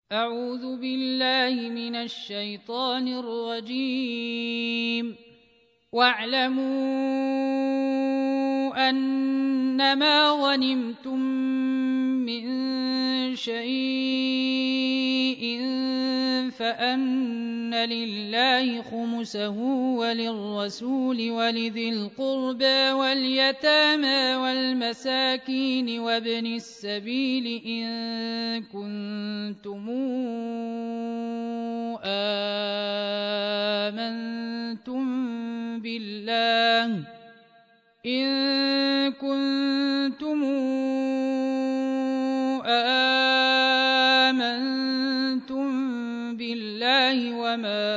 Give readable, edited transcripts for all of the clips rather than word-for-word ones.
أعوذ بالله من الشيطان الرجيم. واعلموا أنما غنمتم من شيء فأن لله خمسه وللرسول ولذي القربى واليتامى والمساكين وابن السبيل إن كنتم آمنتم بالله وما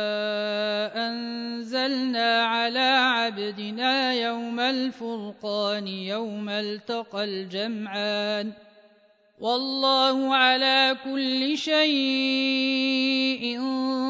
أنزلنا على عبدنا يوم الفرقان يوم التقى الجمعان والله على كل شيء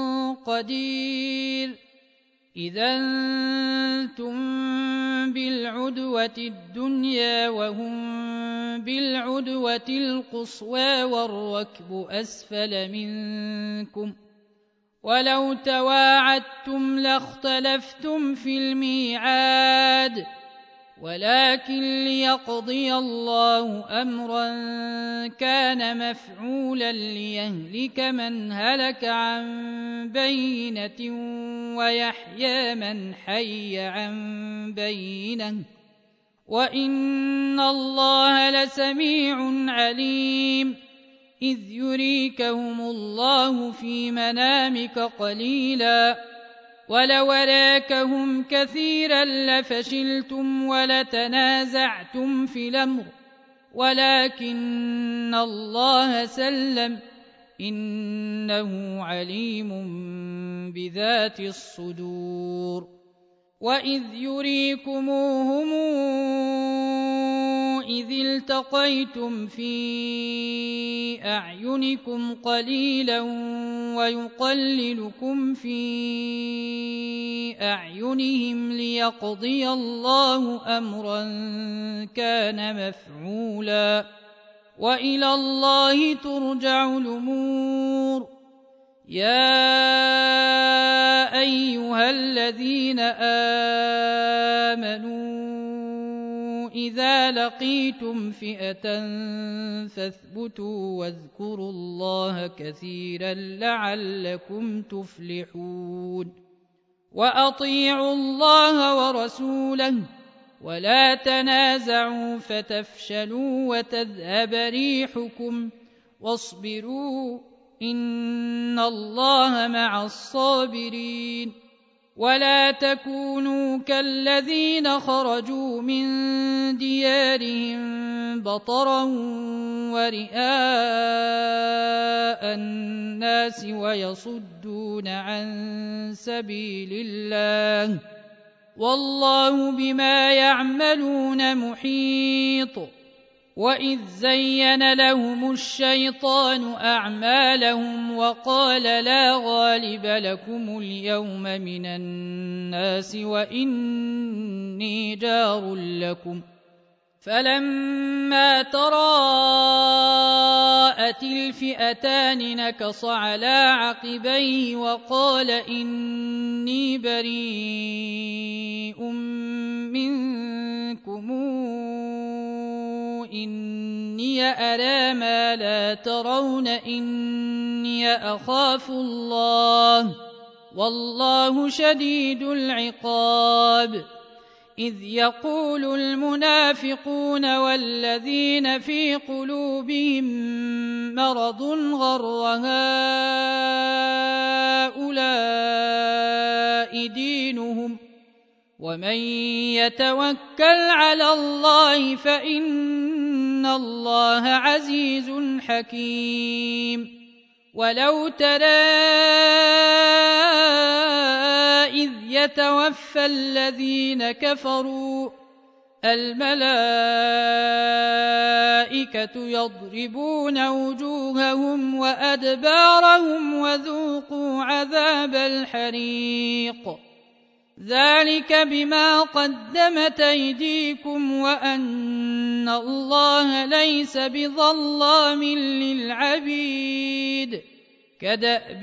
قدير. إذا أنتم بالعدوة الدنيا وهم بالعدوة القصوى والركب أسفل منكم ولو تواعدتم لاختلفتم في الميعاد ولكن ليقضي الله أمرا كان مفعولا ليهلك من هلك عن بينة ويحيى من حي عن بينة وإن الله لسميع عليم. إذ يريكهم الله في منامك قليلا ولو أراكهم كثيرا لفشلتم ولتنازعتم في الأمر ولكن الله سلم إنه عليم بذات الصدور. وإذ يريكموهم إذ التقيتم في أعينكم قليلا ويقللكم في أعينهم ليقضي الله أمرا كان مفعولا وإلى الله ترجع الأمور. يا أيها الذين آمنوا إذا لقيتم فئة فاثبتوا واذكروا الله كثيرا لعلكم تفلحون. وأطيعوا الله ورسوله ولا تنازعوا فتفشلوا وتذهب ريحكم واصبروا إن الله مع الصابرين. ولا تكونوا كالذين خرجوا من ديارهم بطرا ورئاء الناس ويصدون عن سبيل الله والله بما يعملون محيط. وإذ زين لهم الشيطان أعمالهم وقال لا غالب لكم اليوم من الناس وإني جار لكم فلما تراءت الفئتان نكص على عقبيه وقال إني بريء منكم إني أرى ما لا ترون إني أخاف الله والله شديد العقاب. إذ يقول المنافقون والذين في قلوبهم مرض غر هؤلاء دينهم ومن يتوكل على الله فإن الله عزيز حكيم. ولو ترى إذ يتوفى الذين كفروا الملائكة يضربون وجوههم وأدبارهم وذوقوا عذاب الحريق ذلك بما قدمت أيديكم وأن الله ليس بظلام للعبيد. كدأب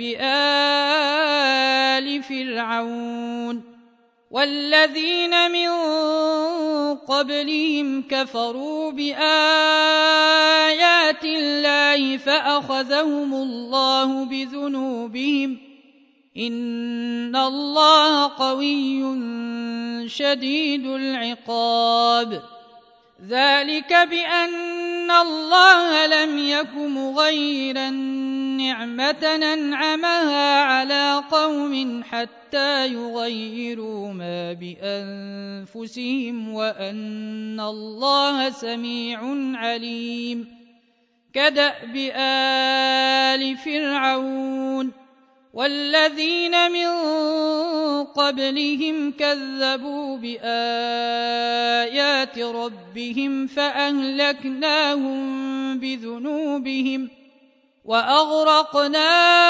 آل فرعون والذين من قبلهم كفروا بآيات الله فأخذهم الله بذنوبهم إن الله قوي شديد العقاب ذلك بأن الله لم يك مغيرا نعمة أنعمها على قوم حتى يغيروا ما بأنفسهم وأن الله سميع عليم كدأب آل فرعون والذين من قبلهم كذبوا بآيات ربهم فأهلكناهم بذنوبهم وأغرقنا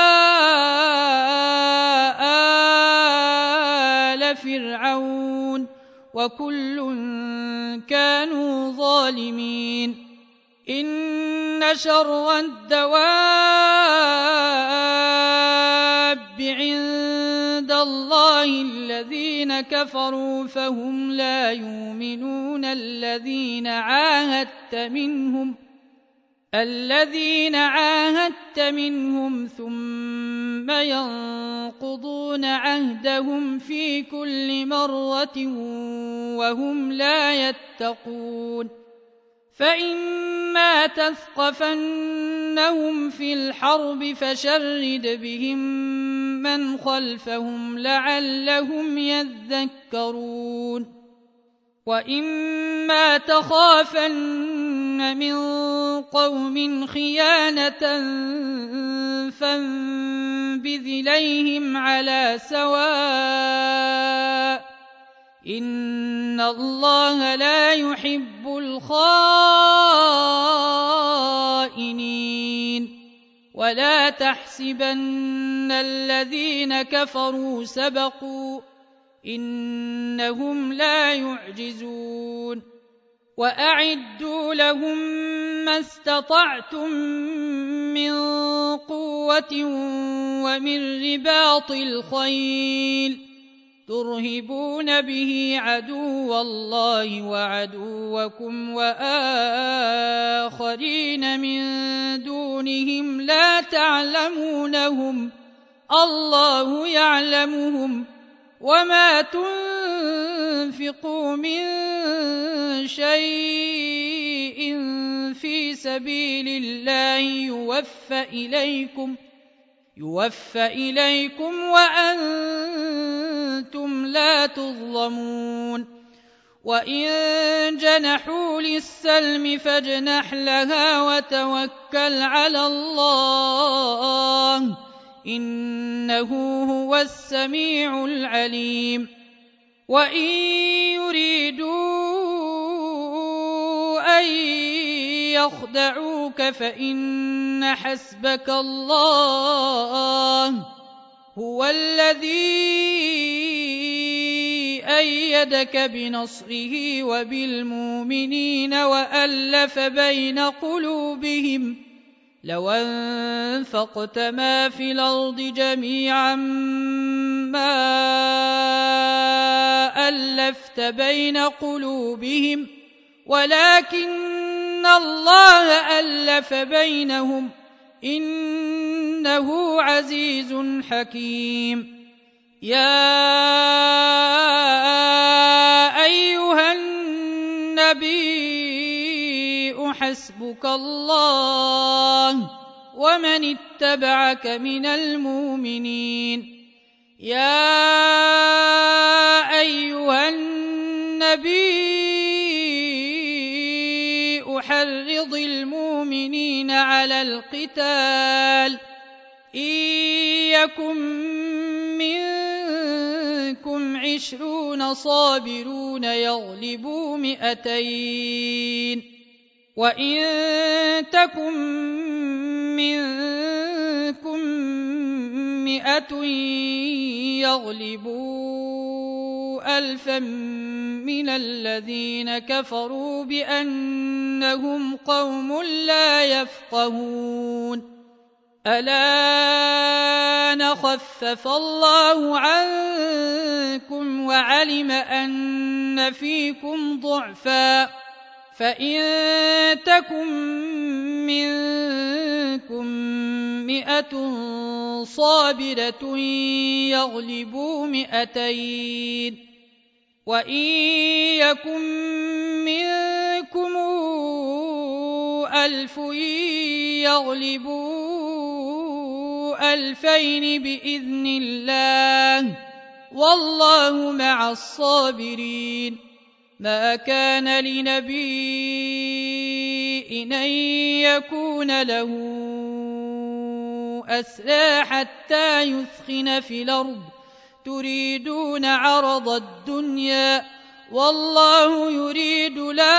آل فرعون وكل كانوا ظالمين إن شر الدواب عند الله الذين كفروا فهم لا يؤمنون الذين عاهدت منهم ثم ينقضون عهدهم في كل مرة وهم لا يتقون فإما تثقفنهم في الحرب فشرد بهم من خلفهم لعلهم يذكرون وإما تخافن من قوم خيانة فانبذ إليهم على سواء إن الله لا يحب الخائنين ولا تحسبن الذين كفروا سبقوا إنهم لا يعجزون وأعدوا لهم ما استطعتم من قوة ومن رباط الخيل ترهبون به عدو الله وعدوكم وآخرين من دونهم لا تعلمونهم الله يعلمهم وما تنفقوا من شيء في سبيل الله يوفى إليكم وأنتم لا تظلمون وإن جنحوا للسلم فاجنح لها وتوكل على الله إنه هو السميع العليم وإن يريدوا أن يخدعوك فإن حسبك الله هو الذي أيدك بنصره وبالمؤمنين وألف بين قلوبهم لو أنفقت ما في الأرض جميعا ما ألفت بين قلوبهم ولكن الله ألف بينهم إنه عزيز حكيم يا أيها النبي حسبك الله ومن اتبعك من المؤمنين يا أيها النبي حرض المؤمنين على القتال إن يكن منكم 20 صابرون يغلبوا 200 وإن تكن منكم 100 يغلبوا 1000 من الذين كفروا بأنهم قوم لا يفقهون الآن خفف الله عنكم وعلم أن فيكم ضعفا فإن تكن منكم 100 صابرة يغلبوا 200 وإن يكن منكم 1000 يغلبوا 2000 بإذن الله والله مع الصابرين ما كان لنبي أن يكون له أسرى حتى يثخن في الأرض تريدون عرض الدنيا والله يريد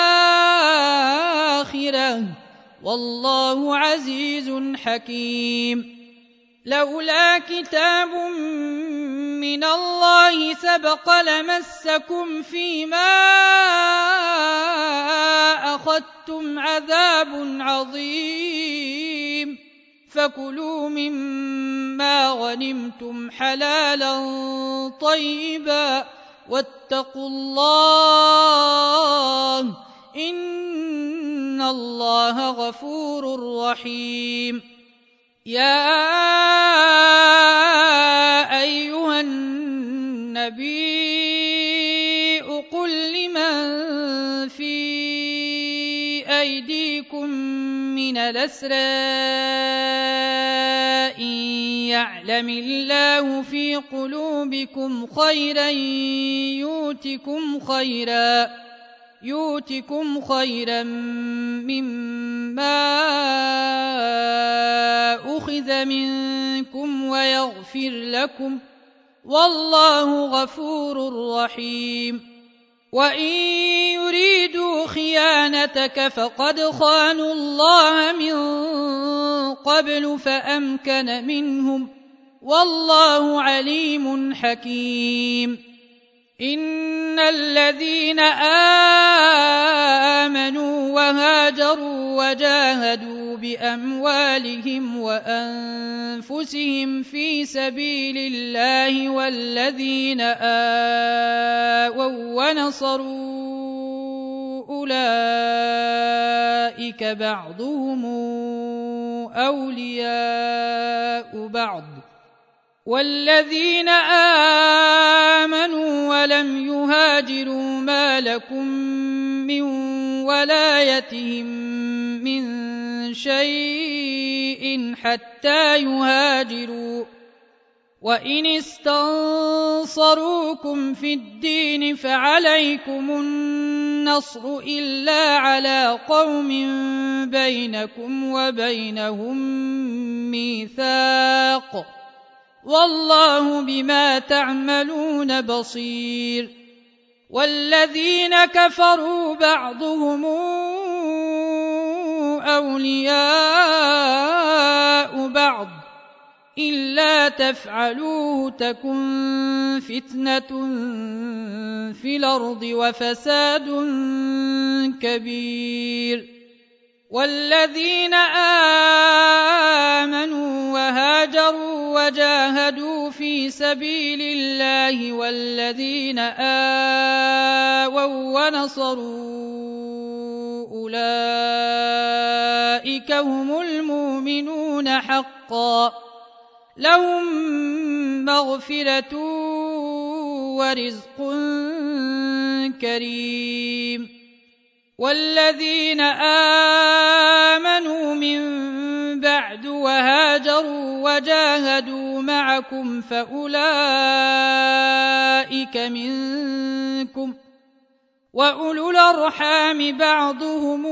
الآخرة والله عزيز حكيم لولا كتاب من الله سبق لمسكم فيما أخذتم عذاب عظيم فكلوا مما غنمتم حلالا طيبا واتقوا الله إن الله غفور رحيم يا أيها النبي قل لمن في أيديكم من الأسرى إن يعلم الله في قلوبكم خيرا يؤتكم خيرا مما أخذ منكم ويغفر لكم والله غفور رحيم وإن يريدوا خيانتك فقد خانوا الله من قبل فأمكن منهم والله عليم حكيم إن الذين آمنوا وهاجروا وجاهدوا بأموالهم وأنفسهم في سبيل الله والذين آووا ونصروا أولئك بعضهم أولياء بعض والذين آمنوا ولم يهاجروا ما لكم من ولايتهم من شيء حتى يهاجروا وإن استنصروكم في الدين فعليكم النصر إلا على قوم بينكم وبينهم ميثاق والله بما تعملون بصير والذين كفروا بعضهم أولياء بعض إلا تفعلوه تكن فتنة في الأرض وفساد كبير والذين آمنوا وهاجروا وجاهدوا في سبيل الله والذين آووا ونصروا أولئك هم المؤمنون حقا لهم مغفرة ورزق كريم والذين آمنوا من بعد وهاجروا وجاهدوا معكم فأولئك منكم وأولو الأرحام بعضهم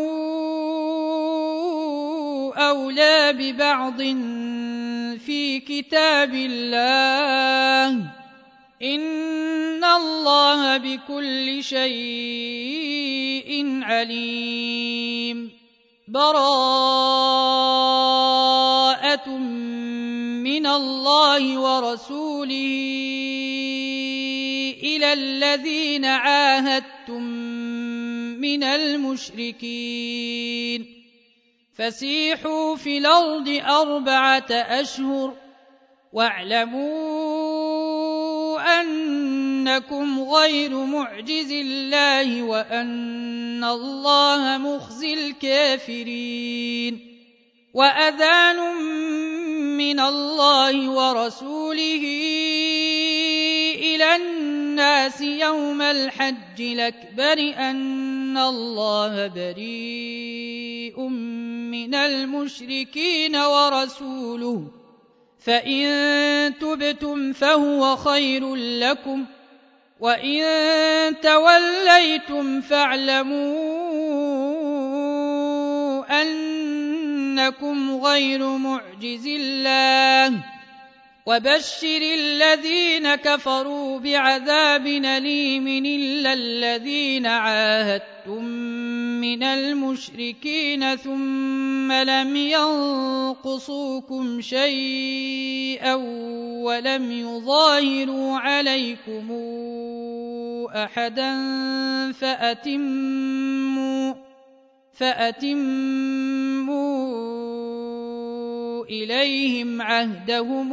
أولى ببعض في كتاب الله إن الله بكل شيء عليم براءة من الله ورسوله إلى الذين عاهدتم من المشركين فسيحوا في الأرض 4 أشهر واعلموا أنكم غير معجز الله وأن الله مخزي الكافرين. وأذان من الله ورسوله إلى الناس يوم الحج الأكبر أن الله بريء من المشركين ورسوله فإن تبتم فهو خير لكم وإن توليتم فاعلموا أنكم غير معجز الله وبشر الذين كفروا بعذاب أليم إلا الذين عاهدتم من المشركين ثم لم ينقصوكم شيئا ولم يظاهروا عليكم أحدا فأتموا إليهم عهدهم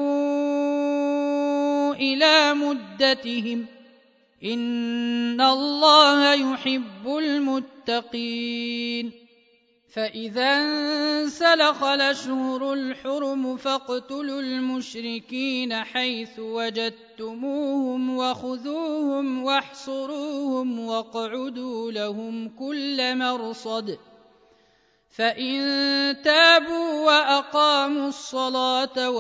إلى مدتهم إن الله يحب المتقين. فإذا انسلخ الأشهر الحرم فاقتلوا المشركين حيث وجدتموهم وخذوهم واحصروهم واقعدوا لهم كل مرصد فإن تابوا وأقاموا الصلاة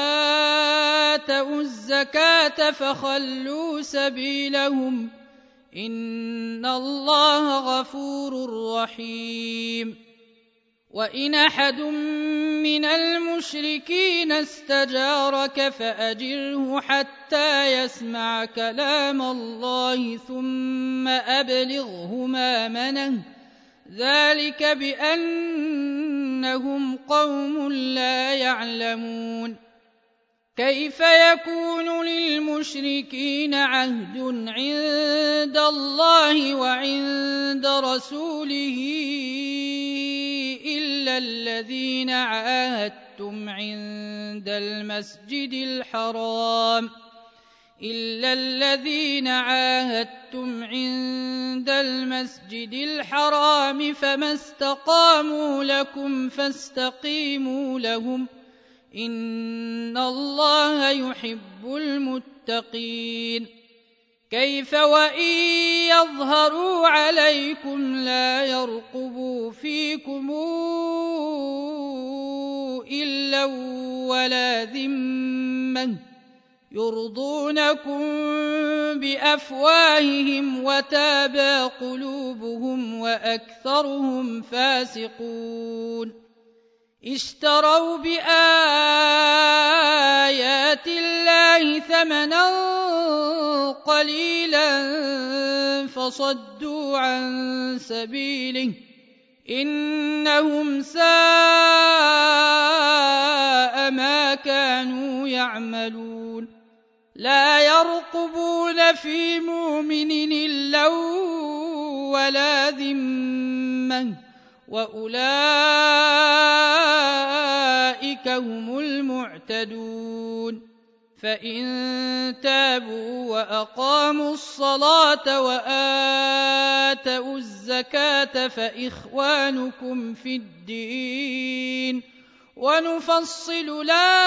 وآتوا الزكاة فخلوا سبيلهم إن الله غفور رحيم. وإن أحد من المشركين استجارك فأجره حتى يسمع كلام الله ثم أبلغه مأمنه ذلك بأنهم قوم لا يعلمون. كيف يكون للمشركين عهد عند الله وعند رسوله إلا الذين عاهدتم عند المسجد الحرام فما استقاموا لكم فاستقيموا لهم إن الله يحب المتقين. كيف وإن يظهروا عليكم لا يرقبوا فيكم إلا ولا ذمة يرضونكم بأفواههم وتابى قلوبهم وأكثرهم فاسقون. اشتروا بآيات الله ثمنا قليلا فصدوا عن سبيله إنهم ساء ما كانوا يعملون. لا يرقبون في مؤمن إلا ولا ذمة وأولئك هم المعتدون. فإن تابوا وأقاموا الصلاة وآتوا الزكاة فإخوانكم في الدين ونفصل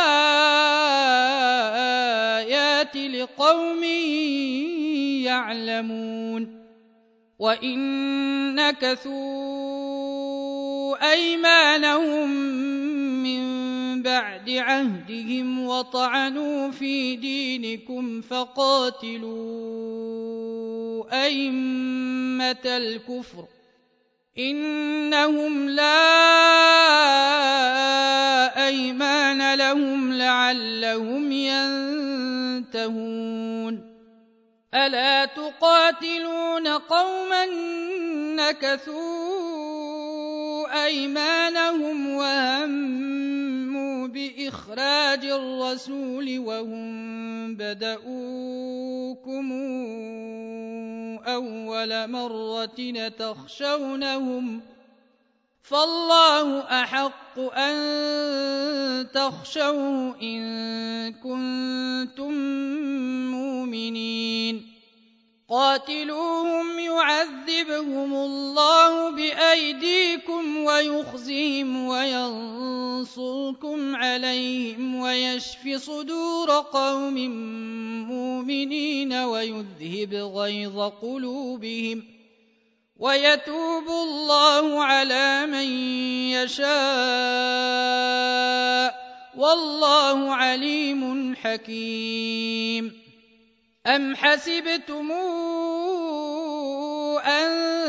الآيات لقوم يعلمون. وإن نكثوا أيمانهم من بعد عهدهم وطعنوا في دينكم فقاتلوا أئمة الكفر إنهم لا أيمان لهم لعلهم ينتهون. ألا تقاتلون قوما نكثوا أيمانهم وهموا بإخراج الرسول وهم بدؤوكم أول مرة فالله أحق أن تخشوه إن كنتم مؤمنين قاتلوهم يعذبهم الله بأيديكم ويخزهم وينصركم عليهم ويشف صدور قوم مؤمنين ويذهب غيظ قلوبهم ويتوب الله على من يشاء والله عليم حكيم أم حسبتم أن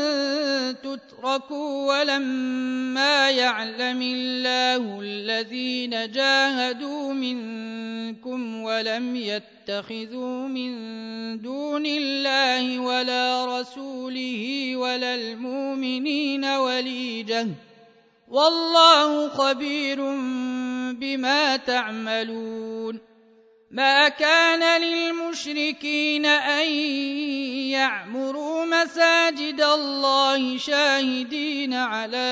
تتركوا ولما يعلم الله الذين جاهدوا منكم ولم يتخذوا من دون الله ولا رسوله ولا المؤمنين وليجة والله خبير بما تعملون ما كان للمشركين أن يعمروا مساجد الله شاهدين على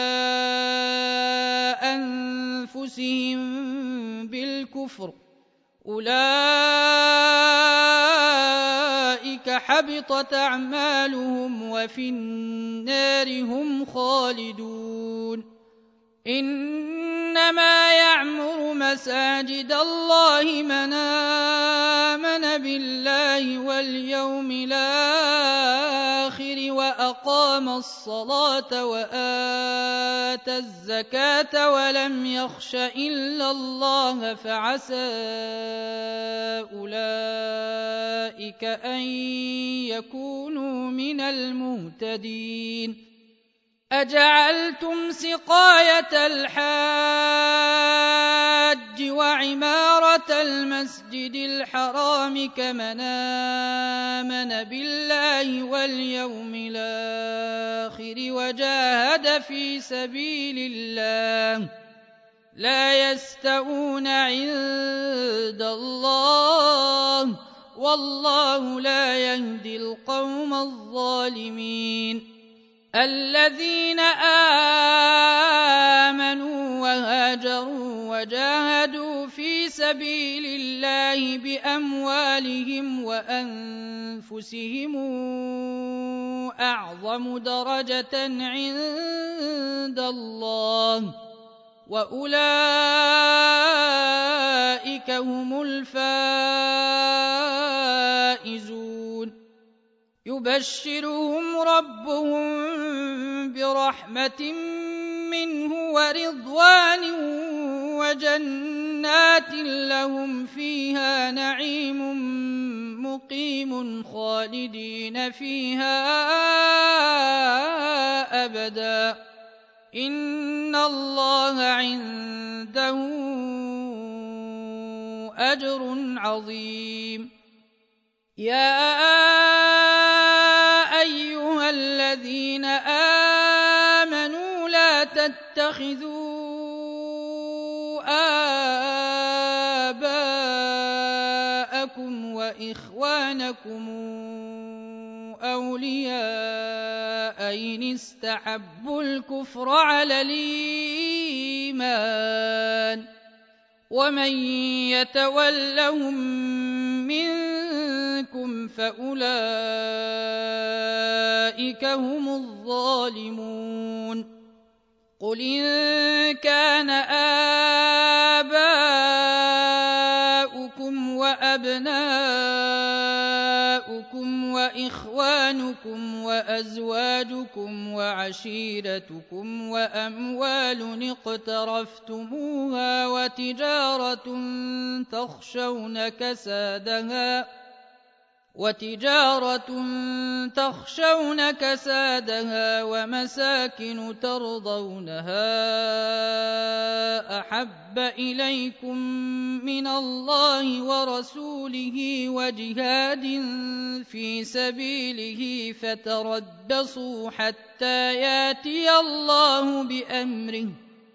أنفسهم بالكفر أولئك حبطت أعمالهم وفي النار هم خالدون إنما يعمر مساجد الله من آمن بالله واليوم الآخر وأقام الصلاة وآتى الزكاة ولم يخش إلا الله فعسى أولئك أن يكونوا من المهتدين أجعلتم سقاية الحاج وعمارة المسجد الحرام كمن آمن بالله واليوم الآخر وجاهد في سبيل الله لا يستوون عند الله والله لا يهدي القوم الظالمين الذين آمنوا وهاجروا وجاهدوا في سبيل الله بأموالهم وأنفسهم أعظم درجة عند الله وأولئك هم الفائزون يبشرهم ربهم برحمة منه ورضوان وجنات لهم فيها نعيم مقيم خالدين فيها أبدا إن الله عنده أجر عظيم يا أيها الذين آمنوا لا تتخذوا آباءكم وإخوانكم أولياء إن استحبوا الكفر على الإيمان ومن يتولهم منكم فأولئك هم الظالمون قل إن كان آباؤكم وأبناؤكم وإخوانكم وأزواجكم وعشيرتكم وأموال اقترفتموها وتجارة تخشون كسادها ومساكن ترضونها أحب إليكم من الله ورسوله وجهاد في سبيله فتربصوا حتى ياتي الله بأمره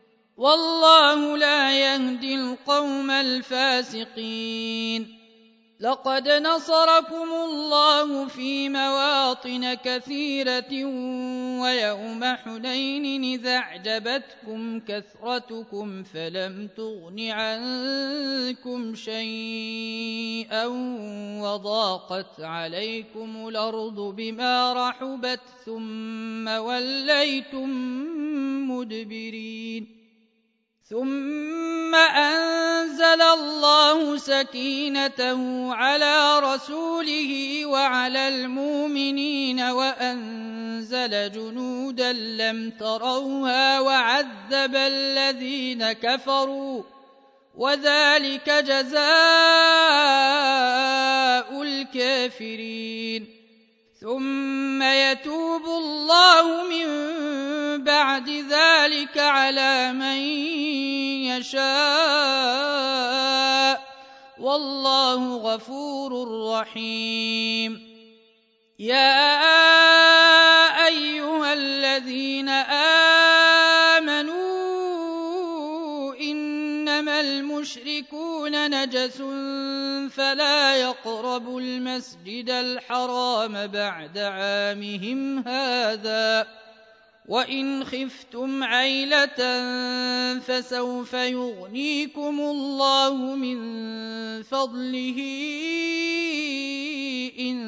والله لا يهدي القوم الفاسقين لقد نصركم الله في مواطن كثيرة ويوم حنين إذ أعجبتكم كثرتكم فلم تغن عنكم شيئا وضاقت عليكم الأرض بما رحبت ثم وليتم مدبرين ثم أنزل الله سكينته على رسوله وعلى المؤمنين وأنزل جنودا لم تروها وعذب الذين كفروا وذلك جزاء الكافرين ثم يتوب الله من بعد ذلك على من يشاء والله غفور رحيم يا أيها الذين آمنوا إنما المشركون نجس فلا يقربوا المسجد الحرام بعد عامهم هذا وإن خفتم عيلة فسوف يغنيكم الله من فضله إن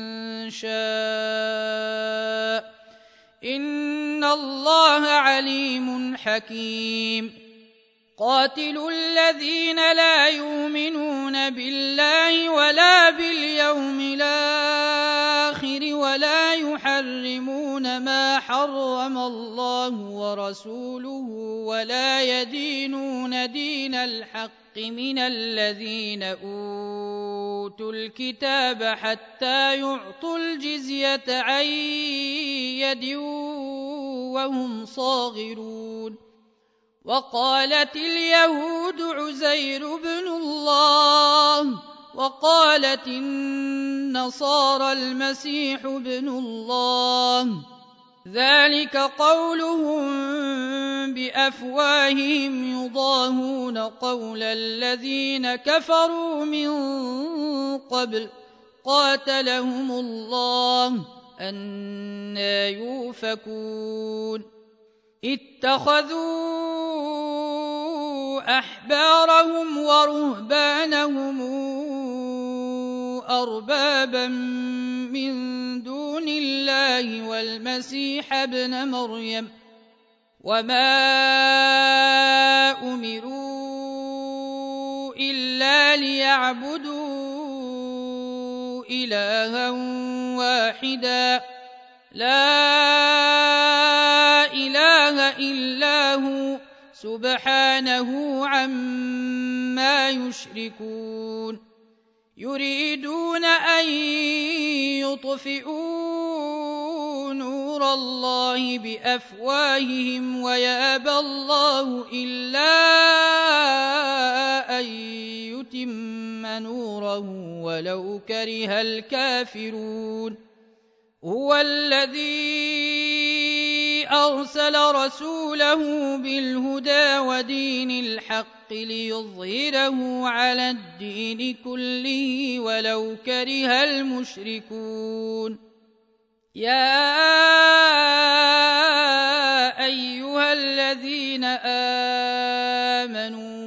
شاء إن الله عليم حكيم قاتلوا الذين لا يؤمنون بالله ولا باليوم الآخر ولا يحرمون ما حرم الله ورسوله ولا يدينون دين الحق من الذين أوتوا الكتاب حتى يعطوا الجزية عن يد وهم صاغرون وقالت اليهود عزير بن الله وقالت النصارى المسيح بن الله ذلك قولهم بأفواههم يضاهون قول الذين كفروا من قبل قاتلهم الله أنى يؤفكون اتخذوا أحبارهم ورهبانهم أربابا من دون الله والمسيح ابن مريم وما أمروا إلا ليعبدوا إلها واحدا لا إله إلا هو سبحانه عما يشركون يريدون أن يطفئوا نور الله بأفواههم ويأبى الله إلا أن يتم نوره ولو كره الكافرون هو الذي أرسل رسوله بالهدى ودين الحق ليظهره على الدين كله ولو كره المشركون يا أيها الذين آمنوا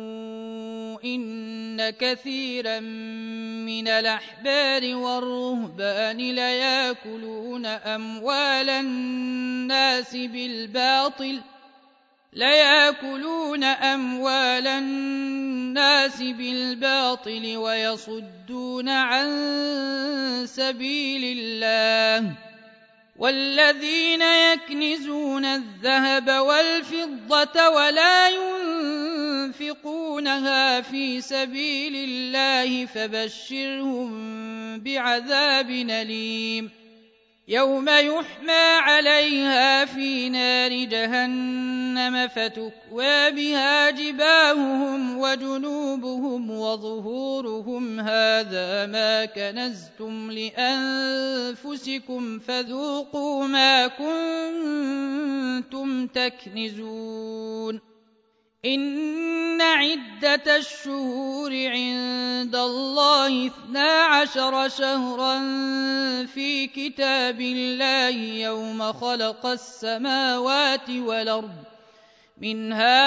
إن كثيرا من الأحبار والرهبان ليأكلون أموال الناس بالباطل ويصدون عن سبيل الله والذين يكنزون الذهب والفضة ولا ينفقونها في سبيل الله فبشرهم بعذاب أليم يوم يحمى عليها في نار جهنم فتكوى بها جباههم وجنوبهم وظهورهم هذا ما كنزتم لأنفسكم فذوقوا ما كنتم تكنزون إن عدة الشهور عند عند الله 12 شهرا في كتاب الله يوم خلق السماوات والأرض منها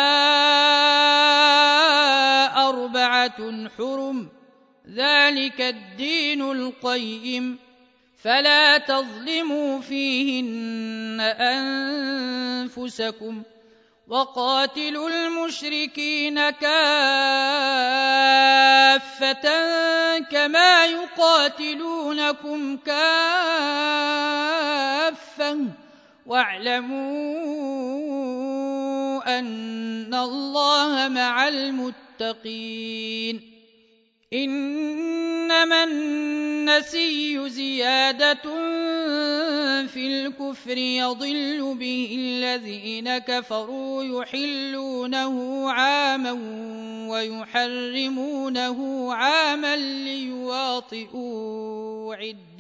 4 حرم ذلك الدين القيم فلا تظلموا فيهن أنفسكم وقاتلوا المشركين كافة كما يقاتلونكم كافة واعلموا أن الله مع المتقين إنما النسي زيادة في الكفر يضل به الذين كفروا يحلونه عاما ويحرمونه عاما ليواطئوا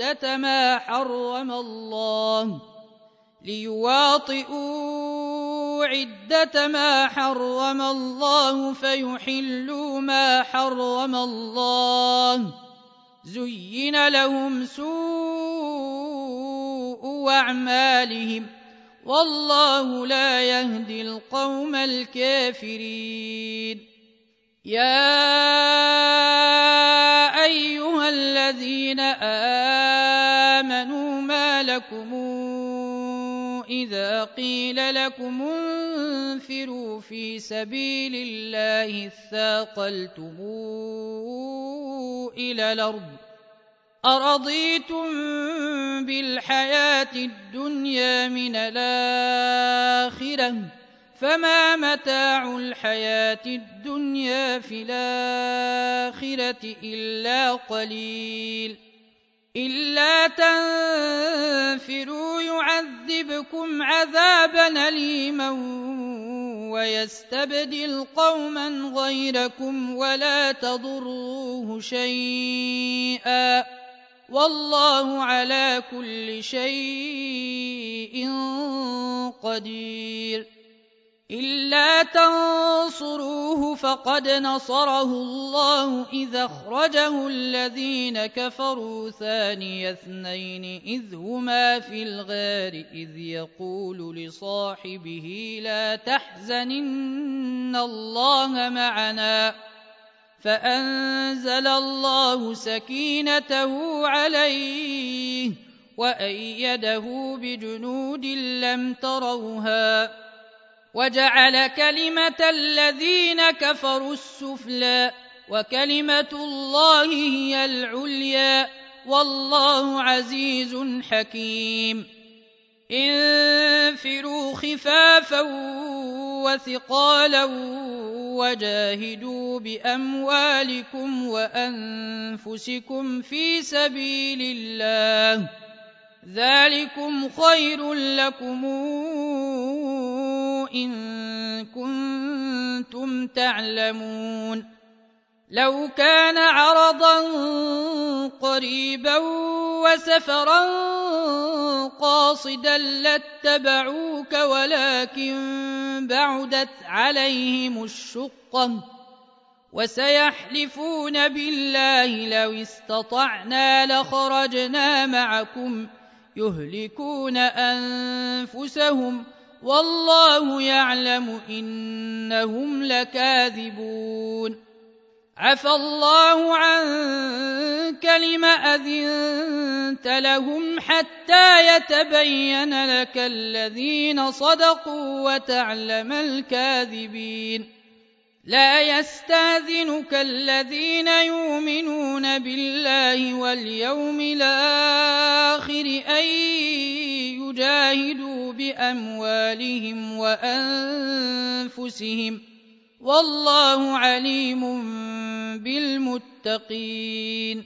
عدة ما حرم الله فيحلوا ما حرم الله زين لهم سوء أعمالهم والله لا يهدي القوم الكافرين يا أيها الذين آمنوا ما لكم إذا قيل لكم انفروا في سبيل الله اثاقلتم إلى الأرض أرضيتم بالحياة الدنيا من الآخرة فما متاع الحياة الدنيا في الآخرة إلا قليل إلا تنفروا يعذبكم عذابا أليما ويستبدل قوما غيركم ولا تضروه شيئا والله على كل شيء قدير إلا تنصروه فقد نصره الله إذ أخرجه الذين كفروا ثاني اثنين إذ هما في الغار إذ يقول لصاحبه لا تحزن إن الله معنا فأنزل الله سكينته عليه وأيده بجنود لم تروها وجعل كلمة الذين كفروا السفلى وكلمة الله هي العليا والله عزيز حكيم انفروا خفافا وثقالا وجاهدوا بأموالكم وأنفسكم في سبيل الله ذلكم خير لكم إن كنتم تعلمون لو كان عرضا قريبا وسفرا قاصدا لاتبعوك ولكن بعدت عليهم الشقة وسيحلفون بالله لو استطعنا لخرجنا معكم يهلكون أنفسهم والله يعلم إنهم لكاذبون عفى الله عنك لم أذنت لهم حتى يتبين لك الذين صدقوا وتعلم الكاذبين لا يستأذنك الذين يؤمنون بالله واليوم الآخر أن يجاهدوا بأموالهم وأنفسهم والله عليم بالمتقين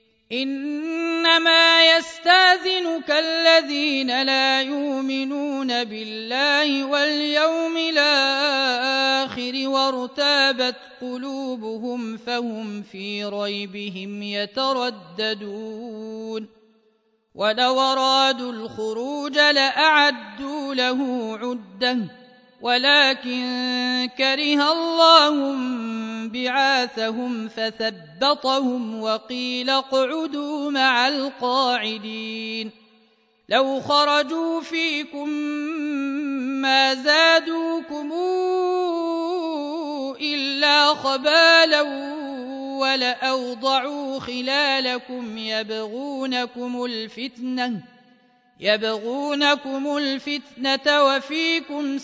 إنما يستأذنك الذين لا يؤمنون بالله واليوم الآخر وارتابت قلوبهم فهم في ريبهم يترددون ولو أرادوا الخروج لأعدوا له عدة ولكن كره الله بعاثهم فثبطهم وقيل اقعدوا مع القاعدين. لو خرجوا فيكم ما زادوكم إلا خبالا ولأوضعوا خلالكم يبغونكم الفتنة وفيكم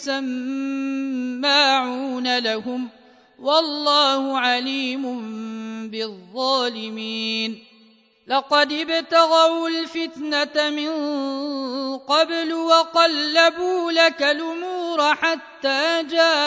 سماعون لهم والله عليم بالظالمين. لقد ابتغوا الفتنة من قبل وقلبوا لك الأمور حتى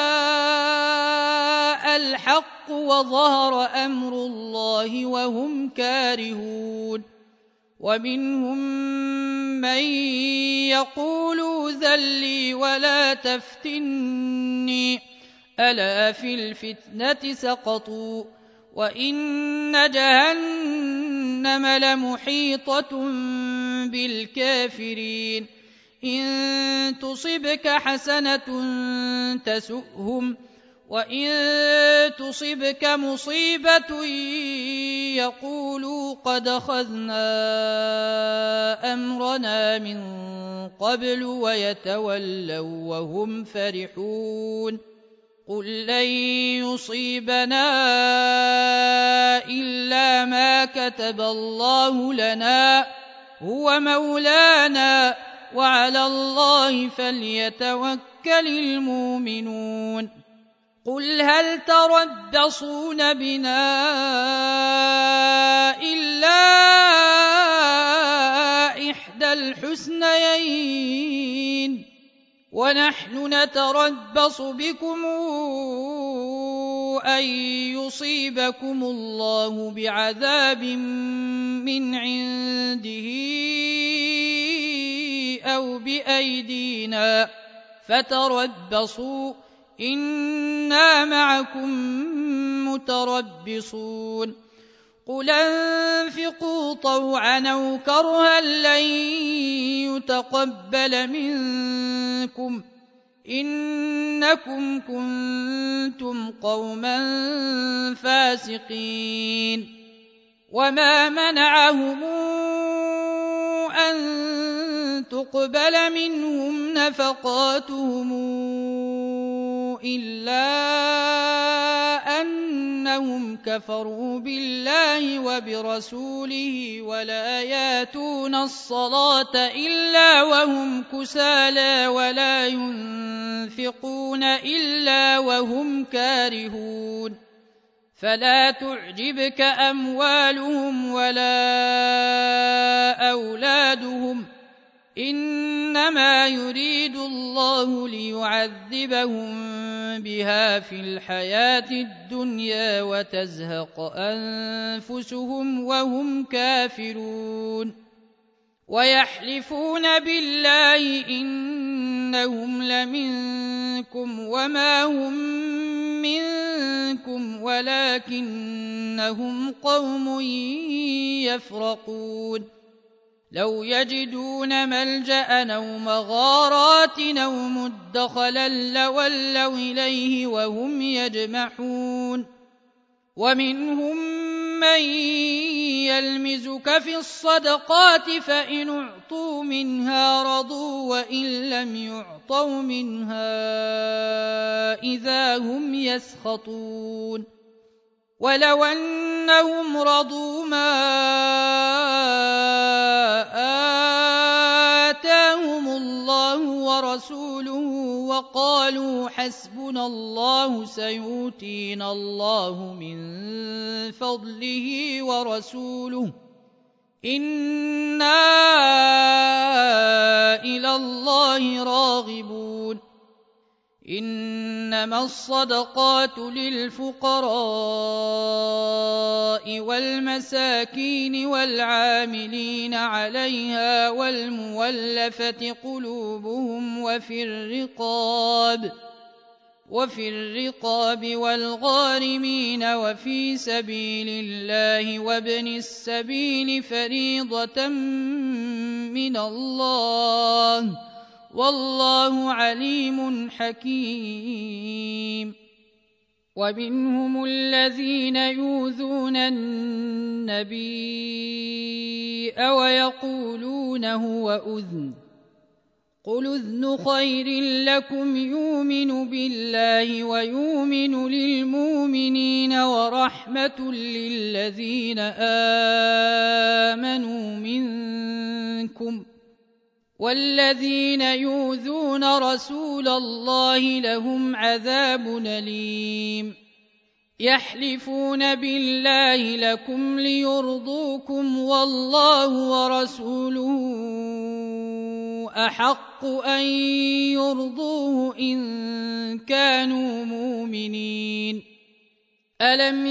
جاء الحق وظهر أمر الله وهم كارهون. ومنهم من يقول ذلي ولا تفتني ألا في الفتنة سقطوا وإن جهنم لمحيطة بالكافرين. إن تصبك حسنة تسؤهم وإن تصبك مصيبة يقولوا قد أخذنا أمرنا من قبل ويتولوا وهم فرحون. قل لن يصيبنا إلا ما كتب الله لنا هو مولانا وعلى الله فليتوكل المؤمنون. قل هل تربصون بنا إلا إحدى الحسنيين ونحن نتربص بكم أن يصيبكم الله بعذاب من عنده أو بأيدينا فتربصوا إنا معكم متربصون. قل انفقوا طوعا أو كرها لن يتقبل منكم إنكم كنتم قوما فاسقين. وما منعهم أن تقبل منهم نفقاتهم إلا أنهم كفروا بالله وبرسوله ولا ياتون الصلاة إلا وهم كسالى ولا ينفقون إلا وهم كارهون. فلا تعجبك أموالهم ولا أولادهم إنما يريد الله ليعذبهم بها في الحياة الدنيا وتزهق أنفسهم وهم كافرون. ويحلفون بالله إنهم لمنكم وما هم منكم ولكنهم قوم يفرقون. لو يجدون ملجأ أو مغارات أو مدخلا لولوا إليه وهم يجمحون. ومنهم من يلمزك في الصدقات فإن أعطوا منها رضوا وإن لم يعطوا منها إذا هم يسخطون. ولو أنهم رضوا ما آتاهم الله ورسوله وقالوا حسبنا الله سيؤتينا الله من فضله ورسوله إنا إلى الله راغبون. إنما الصدقات للفقراء والمساكين والعاملين عليها والمولفة قلوبهم وفي الرقاب والغارمين وفي سبيل الله وابن السبيل فريضة من الله والله عليم حكيم. ومنهم الذين يؤذون النبي ويقولون هو أذن، قل أذن خير لكم يؤمن بالله ويؤمن للمؤمنين ورحمة للذين آمنوا منكم، والذين يؤذون رسول الله لهم عذاب أليم. يحلفون بالله لكم ليرضوكم والله ورسوله أحق أن يرضوه إن كانوا مؤمنين. ألم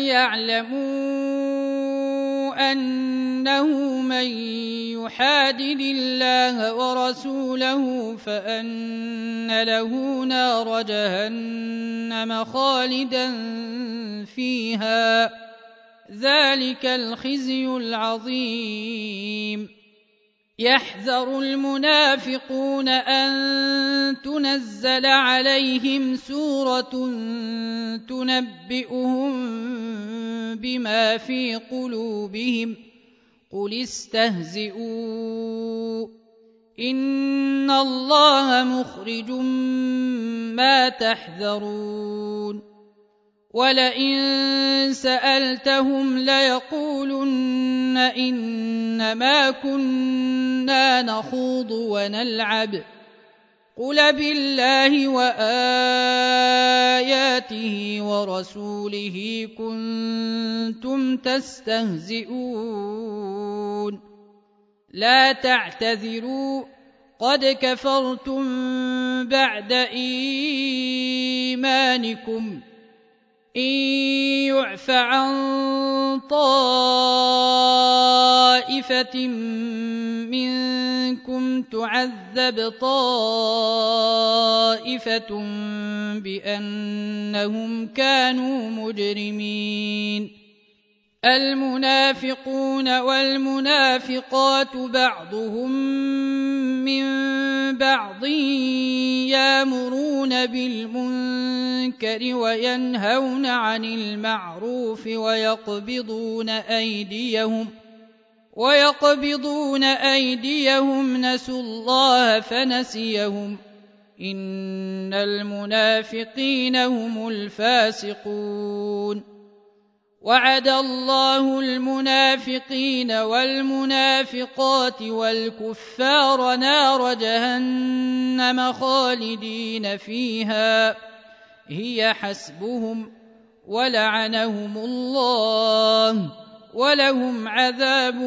يعلموا أنه من يحادد الله ورسوله فأن له نار جهنم خالدا فيها، ذلك الخزي العظيم. يحذر المنافقون أن تنزل عليهم سورة تنبئهم بما في قلوبهم، قل استهزئوا إن الله مخرج ما تحذرون. ولئن سألتهم ليقولن إنما كنا نخوض ونلعب، قل بالله وآياته ورسوله كنتم تستهزئون. لا تعتذروا قد كفرتم بعد إيمانكم، إن يعف عن طائفة منكم تعذب طائفة بأنهم كانوا مجرمين. المنافقون والمنافقات بعضهم من بعض يأمرون بالمنكر وينهون عن المعروف ويقبضون أيديهم نسوا الله فنسيهم، إن المنافقين هم الفاسقون. وعد الله المنافقين والمنافقات والكفار نار جهنم خالدين فيها هي حسبهم ولعنهم الله ولهم عذاب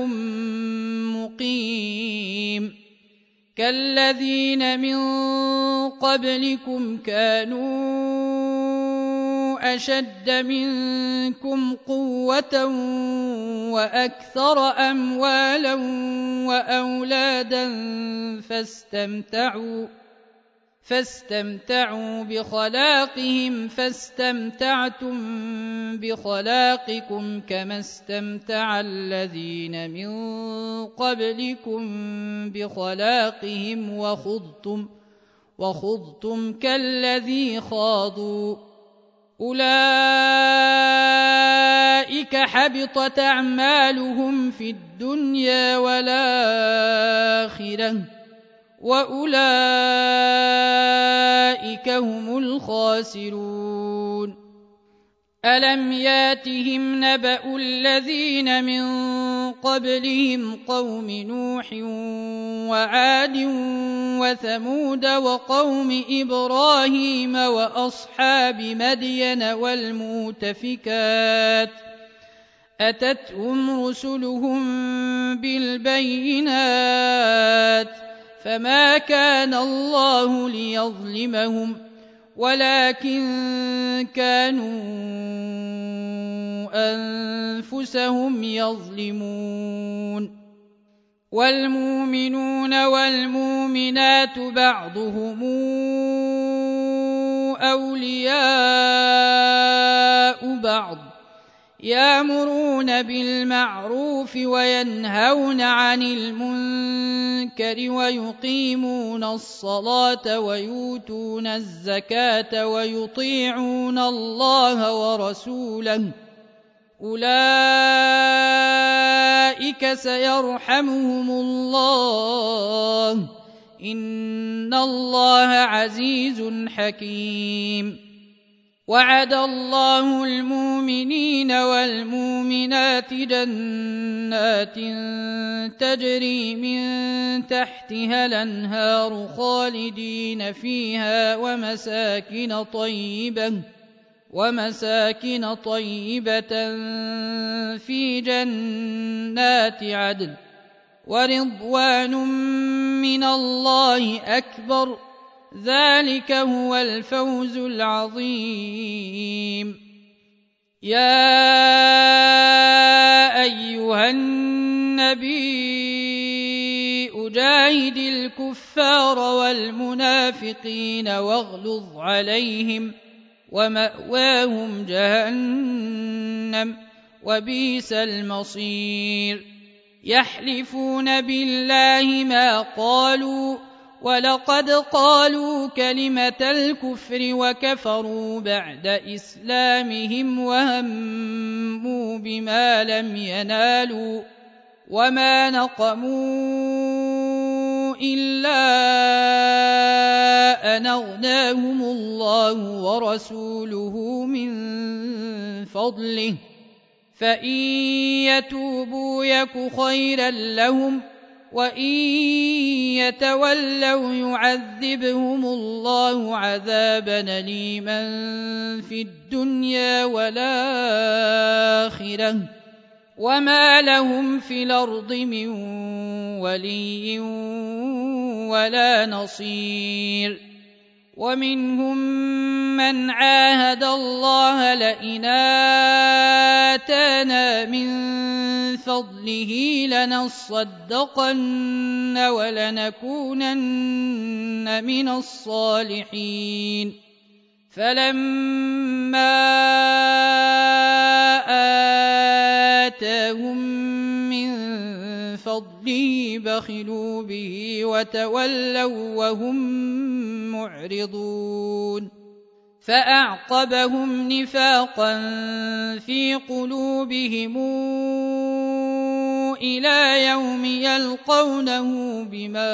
مقيم. كالذين من قبلكم كانوا أشد منكم قوة وأكثر أموالا وأولادا فاستمتعوا بخلاقهم فاستمتعتم بخلاقكم كما استمتع الذين من قبلكم بخلاقهم وخضتم كالذي خاضوا، أولئك حبطت أعمالهم في الدنيا والآخرة وأولئك هم الخاسرون. ألم ياتهم نبأ الذين من قبلهم قوم نوح وعاد وثمود وقوم إبراهيم وأصحاب مدين والمؤتفكات، أتتهم رسلهم بالبينات فما كان الله ليظلمهم ولكن كانوا أنفسهم يظلمون. والمؤمنون والمؤمنات بعضهم أولياء بعض يأمرون بالمعروف وينهون عن المنكر ويقيمون الصلاة ويؤتون الزكاة ويطيعون الله ورسوله أولئك سيرحمهم الله إن الله عزيز حكيم. وعد الله المؤمنين والمؤمنات جنات تجري من تحتها الأنهار خالدين فيها ومساكن طيبة في جنات عدن ورضوان من الله أكبر ذلك هو الفوز العظيم. يا أيها النبي جاهد الكفار والمنافقين واغلظ عليهم ومأواهم جهنم وبئس المصير. يحلفون بالله ما قالوا ولقد قالوا كلمة الكفر وكفروا بعد إسلامهم وهموا بما لم ينالوا وما نقموا إلا أن أغناهم الله ورسوله من فضله فإن يتوبوا يك خيرا لهم وإن يتولوا يعذبهم الله عذابا أليما في الدنيا والآخرة وما لهم في الأرض من ولي ولا نصير. ومنهم من عاهد الله لئن آتانا من فضله لنصدقن ولنكونن من الصالحين فلما آتاهم من فضله بخلوا به وتولوا وهم معرضون فأعقبهم نفاقا في قلوبهم إلى يوم يلقونه بما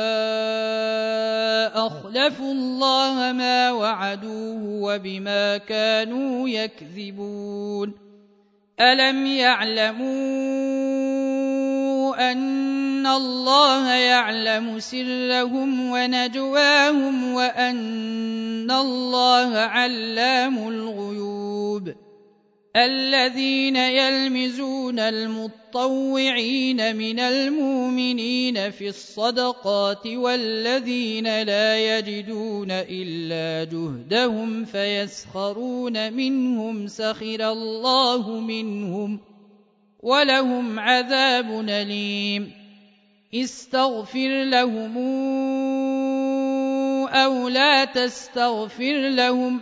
أخلفوا الله ما وعدوه وبما كانوا يكذبون. ألم يعلموا أن الله يعلم سرهم ونجواهم وأن الله علام الغيوب. الذين يلمزون المطوعين من المؤمنين في الصدقات والذين لا يجدون إلا جهدهم فيسخرون منهم سخر الله منهم ولهم عذاب أليم. استغفر لهم أو لا تستغفر لهم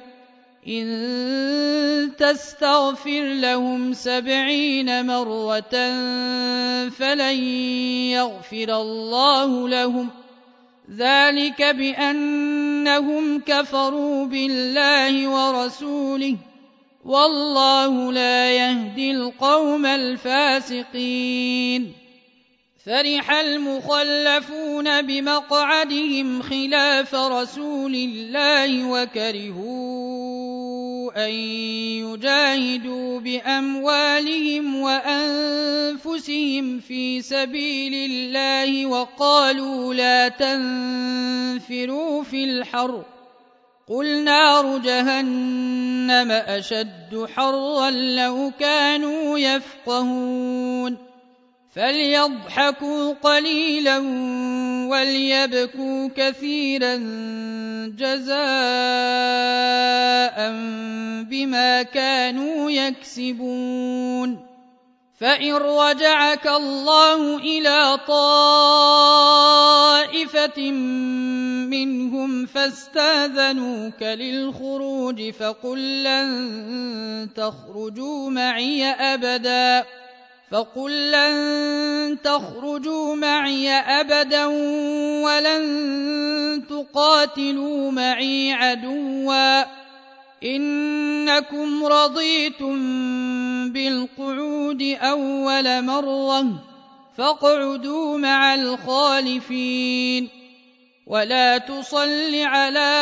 إن تستغفر لهم 70 مرة فلن يغفر الله لهم ذلك بأنهم كفروا بالله ورسوله والله لا يهدي القوم الفاسقين. فرح المخلفون بمقعدهم خلاف رسول الله وكرهوا أن يجاهدوا بأموالهم وأنفسهم في سبيل الله وقالوا لا تنفروا في الحر قل نار جهنم أشد حرا لو كانوا يفقهون. فليضحكوا قليلا وليبكوا كثيرا جزاء بما كانوا يكسبون. فإن رجعك الله إلى طائفة منهم فاستاذنوك للخروج فقل لن تخرجوا معي أبدا ولن تقاتلوا معي عدوا إنكم رضيتم بالقعود أول مرة فاقعدوا مع الخالفين ولا تصل على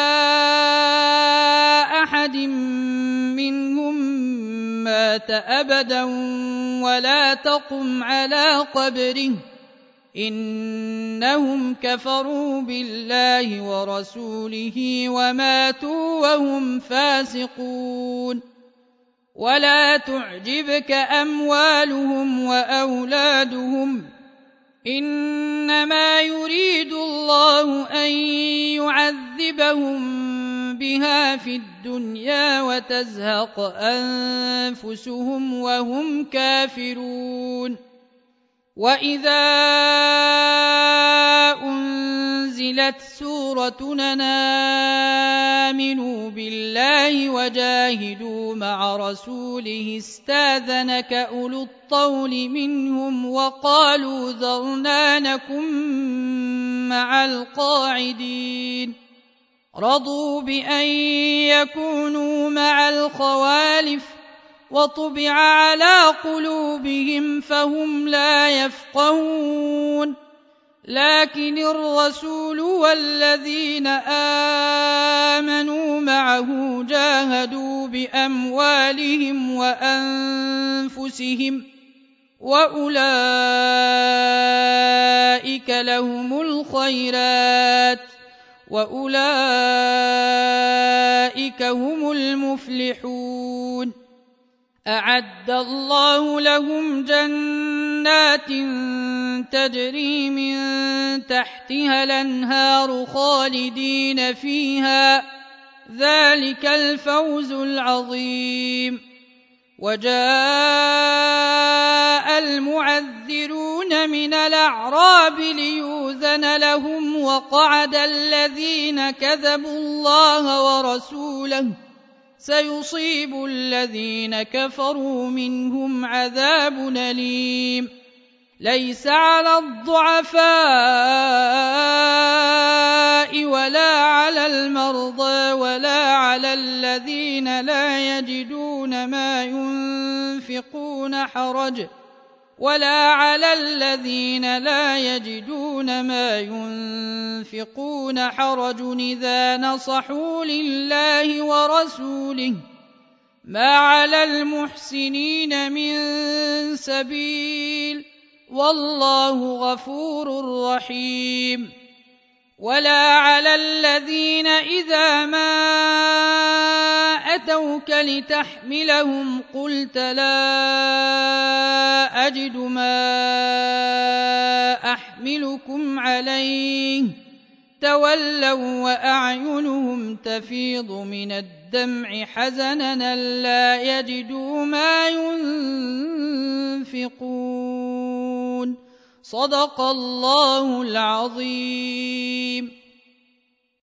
أحد منهم مات أبدا ولا تقم على قبره إنهم كفروا بالله ورسوله وماتوا وهم فاسقون ولا تعجبك أموالهم وأولادهم إنما يريد الله أن يعذبهم بها في الدنيا وتزهق أنفسهم وهم كافرون وإذا أنزلت سورة أن آمنوا بالله وجاهدوا مع رسوله استاذنك أولو الطول منهم وقالوا ذرنا نكن مع القاعدين رضوا بأن يكونوا مع الخوالف وطبع على قلوبهم فهم لا يفقهون لكن الرسول والذين آمنوا معه جاهدوا بأموالهم وأنفسهم وأولئك لهم الخيرات وأولئك هم المفلحون أعد الله لهم جنات تجري من تحتها الأنهار خالدين فيها ذلك الفوز العظيم وجاء المعذرون من الأعراب ليؤذن لهم وقعد الذين كذبوا الله ورسوله سيصيب الذين كفروا منهم عذاب أليم ليس على الضعفاء ولا على المرضى ولا على الذين لا يجدون ما ينفقون حرج إذا نصحوا لله ورسوله ما على المحسنين من سبيل والله غفور رحيم ولا على الذين إذا ما أتوك لتحملهم قلت لا أجد ما أحملكم عليه تولوا وأعينهم تفيض من الدمع حزنا لا يجدوا ما ينفقون صدق الله العظيم.